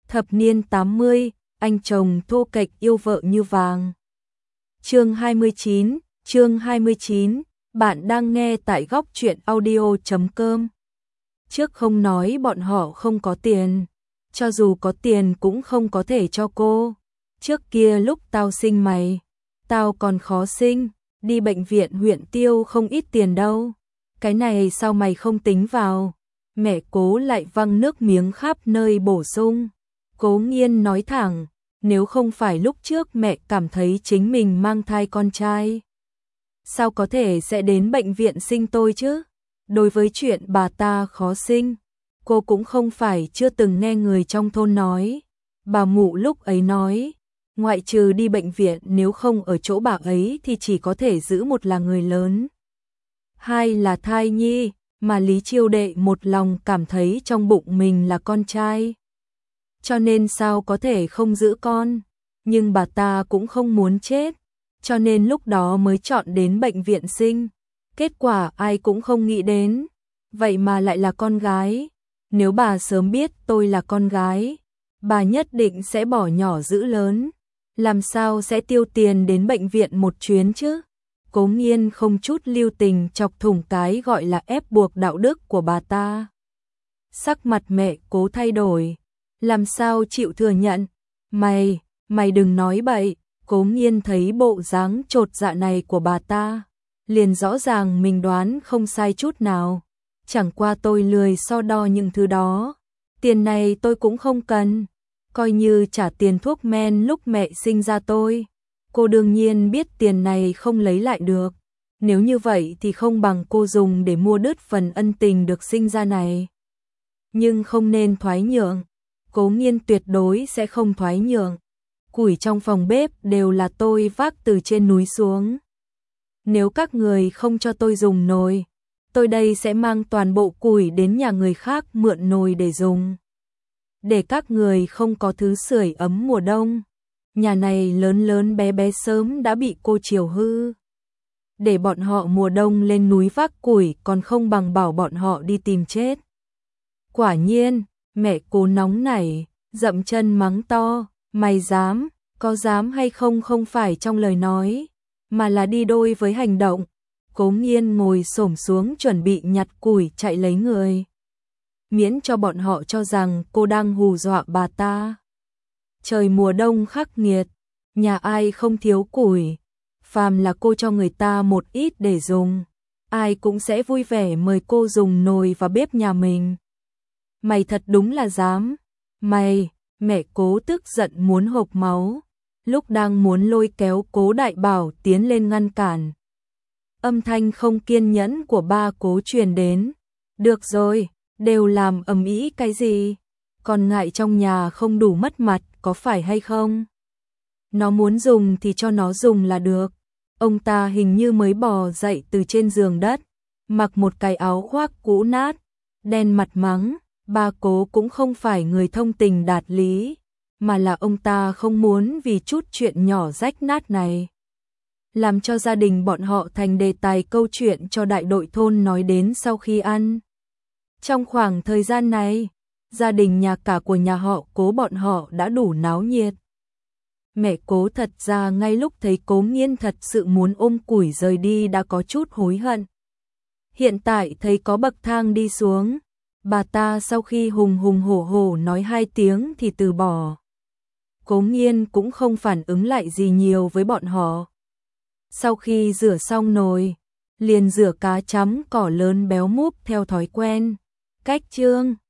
Thập niên 80, anh chồng thô kệch yêu vợ như vàng. Chương 29, bạn đang nghe tại góc truyện audio.com. Trước không nói bọn họ không có tiền, cho dù có tiền cũng không có thể cho cô. Trước kia lúc tao sinh mày, tao còn khó sinh, đi bệnh viện huyện tiêu không ít tiền đâu. Cái này sao mày không tính vào? Mẹ Cố lại văng nước miếng khắp nơi bổ sung. Cố Nghiên nói thẳng, nếu không phải lúc trước mẹ cảm thấy chính mình mang thai con trai, sao có thể sẽ đến bệnh viện sinh tôi chứ? Đối với chuyện bà ta khó sinh, cô cũng không phải chưa từng nghe người trong thôn nói. Bà mụ lúc ấy nói, ngoại trừ đi bệnh viện, nếu không ở chỗ bà ấy thì chỉ có thể giữ một là người lớn, hai là thai nhi, mà Lý Chiêu Đệ một lòng cảm thấy trong bụng mình là con trai, cho nên sao có thể không giữ con. Nhưng bà ta cũng không muốn chết, cho nên lúc đó mới chọn đến bệnh viện sinh. Kết quả ai cũng không nghĩ đến, vậy mà lại là con gái. Nếu bà sớm biết tôi là con gái, bà nhất định sẽ bỏ nhỏ giữ lớn, làm sao sẽ tiêu tiền đến bệnh viện một chuyến chứ? Cố Nghiên không chút lưu tình chọc thủng cái gọi là ép buộc đạo đức của bà ta. Sắc mặt mẹ Cố thay đổi, làm sao chịu thừa nhận? Mày đừng nói bậy. Cố Nghiên thấy bộ dáng chột dạ này của bà ta, liền rõ ràng mình đoán không sai chút nào. Chẳng qua tôi lười so đo những thứ đó, tiền này tôi cũng không cần, coi như trả tiền thuốc men lúc mẹ sinh ra tôi. Cô đương nhiên biết tiền này không lấy lại được, nếu như vậy thì không bằng cô dùng để mua đứt phần ân tình được sinh ra này. Nhưng không nên thoái nhượng, Cố Nghiên tuyệt đối sẽ không thoái nhượng. Củi trong phòng bếp đều là tôi vác từ trên núi xuống. Nếu các người không cho tôi dùng nồi, tôi đây sẽ mang toàn bộ củi đến nhà người khác mượn nồi để dùng. Để các người không có thứ sưởi ấm mùa đông. Nhà này lớn lớn bé bé sớm đã bị cô chiều hư. Để bọn họ mùa đông lên núi vác củi còn không bằng bảo bọn họ đi tìm chết. Quả nhiên, mẹ Cố nóng nảy, dậm chân mắng to. Mày dám, có dám hay không không phải trong lời nói, mà là đi đôi với hành động. Cố Nghiên ngồi xổm xuống chuẩn bị nhặt củi chạy lấy người, miễn cho bọn họ cho rằng cô đang hù dọa bà ta. Trời mùa đông khắc nghiệt, nhà ai không thiếu củi, phàm là cô cho người ta một ít để dùng, ai cũng sẽ vui vẻ mời cô dùng nồi và bếp nhà mình. Mày thật đúng là dám, mày. Mẹ Cố tức giận muốn hộc máu, lúc đang muốn lôi kéo Cố Đại Bảo tiến lên ngăn cản. Âm thanh không kiên nhẫn của ba Cố truyền đến. Được rồi, đều làm ầm ĩ cái gì? Còn ngại trong nhà không đủ mất mặt, có phải hay không? Nó muốn dùng thì cho nó dùng là được. Ông ta hình như mới bò dậy từ trên giường đất, mặc một cái áo khoác cũ nát, đen mặt mắng. Ba Cố cũng không phải người thông tình đạt lý, mà là ông ta không muốn vì chút chuyện nhỏ rách nát này làm cho gia đình bọn họ thành đề tài câu chuyện cho đại đội thôn nói đến sau khi ăn. Trong khoảng thời gian này, gia đình nhà cả của nhà họ Cố bọn họ đã đủ náo nhiệt. Mẹ Cố thật ra ngay lúc thấy Cố Nghiên thật sự muốn ôm củi rời đi đã có chút hối hận. Hiện tại thấy có bậc thang đi xuống, bà ta sau khi hùng hùng hổ hổ nói 2 tiếng thì từ bỏ. Cố Nghiên cũng không phản ứng lại gì nhiều với bọn họ. Sau khi rửa xong nồi, liền rửa cá chấm cỏ lớn béo múp theo thói quen. Cách chương